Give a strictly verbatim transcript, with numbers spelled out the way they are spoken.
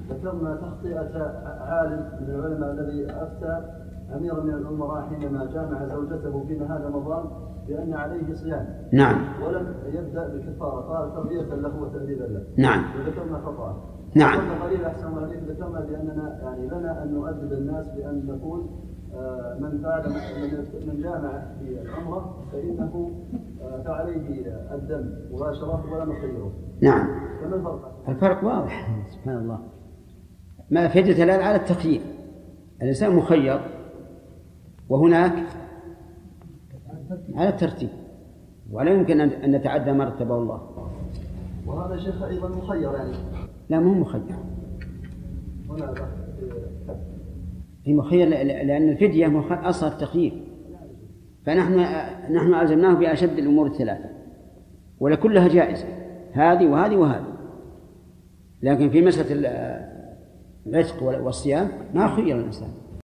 ذكرنا تخطئة عالم من العلماء الذي أفتى أمير من الأمراء حينما جامع زوجته في نهار رمضان بأن عليه صيام. نعم. ولم يبدأ بالكفارة، قال تربية له وتأديبا له. نعم. وذكرنا خطأ. نعم. قليل أحسن الله عليك، ذكرنا بأننا يعني لنا أن نؤدب الناس بأن نقول آه من فعل من جامع في العمرة فإنه آه فعليه الدم مباشرة ولا نخيره. نعم. فما الفرق؟ الفرق واضح سبحان الله. ما فائدة الآن على التخيير، الإنسان مخير وهناك على الترتيب، ولا يمكن أن نتعدى ما رتبه الله. وهذا شيخ أيضا مخير يعني؟ لا مو مخير، هي مخير لأن الفدية أصل التخيير، فنحن نحن ألزمناه بأشد الأمور الثلاثة ولكلها جائزة، هذه وهذه وهذه. لكن في مسألة العتق والصيام ما خير الإنسان.